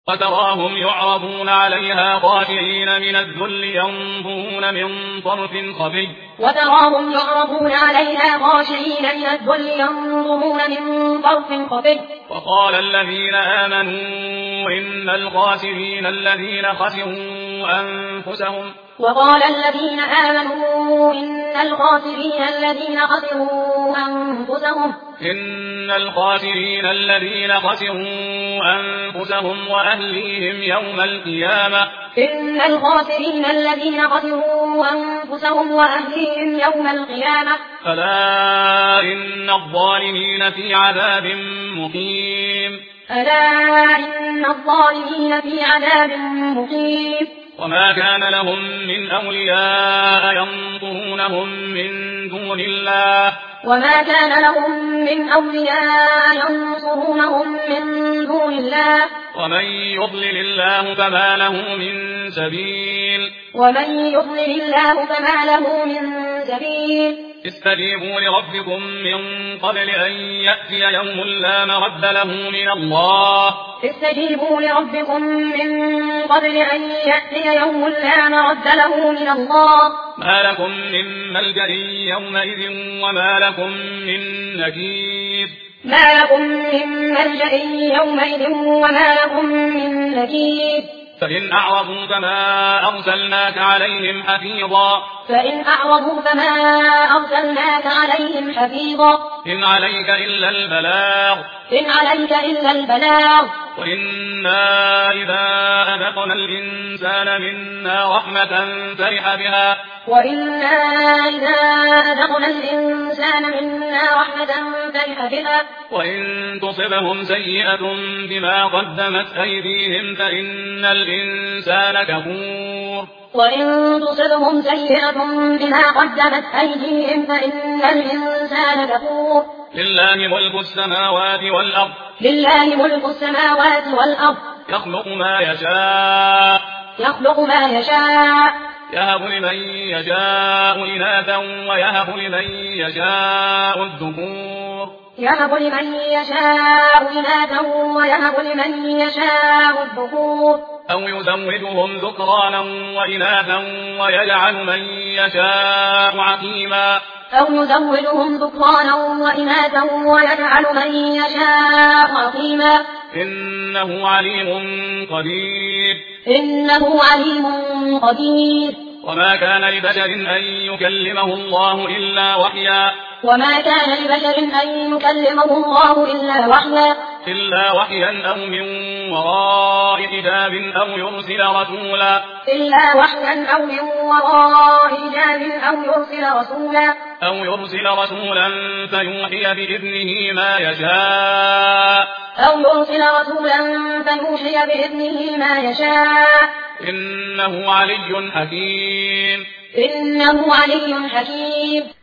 وتراهم يعرضون عليها خاشعين من الذل ينظرون من طرف خفي وتراهم يعرضون عليها خاشعين من الذل ينظرون من طرف خفي وقال الذين آمنوا إن الخاسرين الذين خسروا أنفسهم وقال الذين آمنوا إن الخاسرين الذين خسروا أنفسهم إن الخاسرين الذين خسروا أنفسهم وأهليهم يوم القيامة إن الخاسرين الذين خسروا أنفسهم وأهليهم يوم القيامة ألا إن الظالمين في عذاب مقيم ألا إن الظالمين في عذاب مقيم وما كان لهم من أولياء ينصرونهم من دون الله وما كان لهم من أولياء ينصرونهم من دون الله ومن يضلل الله فما له من سبيل ومن يضلل الله فما له من سبيل استجيبوا لربكم من قبل أن يأتي يوم لا مرد له من الله استجيبوا لربكم من قبل أن يأتي يوم لا مرد له من الله ما لكم من ملجأ يومئذ وما لكم من نكير ما لكم من ملجأ يومئذ وما لكم من نكير فإن أعرضوا فما أرسلناك عليهم حفيظا فإن أعرضوا فما أرسلناك عليهم حفيظا إن عليك إلا البلاغ إن عليك إلا البلاغ وإنا إذا أذقنا الإنسان منا رحمة فرح بها وإنا إذا أذقنا الإنسان منا رحمة فرح بها وإن تصبهم سيئة بما قدمت أيديهم فإن الإنسان كفور وإن تصبهم سيئة بما قدمت أيديهم فإن الإنسان كفور لله ملك السماوات والأرض لله ملك السماوات والأرض يخلق ما يشاء يخلق ما يشاء يهب لمن يشاء إناثا ويهب لمن يشاء الذكور يهب لمن يشاء إناثا ويهب لمن يشاء الذكور أو يزوجهم ذكرانا وإناثا ويجعل من يشاء عقيما أو يزوجهم ذكرانا وإناثا ويجعل من يشاء عقيما إنه عليم قدير إنه عليم قدير وما كان لبشر أن يكلمه الله إلا وحيا وما كان لبشر أن يكلمه الله إلا وحيا أو من وراء حجاب أو يرسل رسولا أو يرسل رسولا فيوحي بإذنه ما يشاء إنه علي حكيم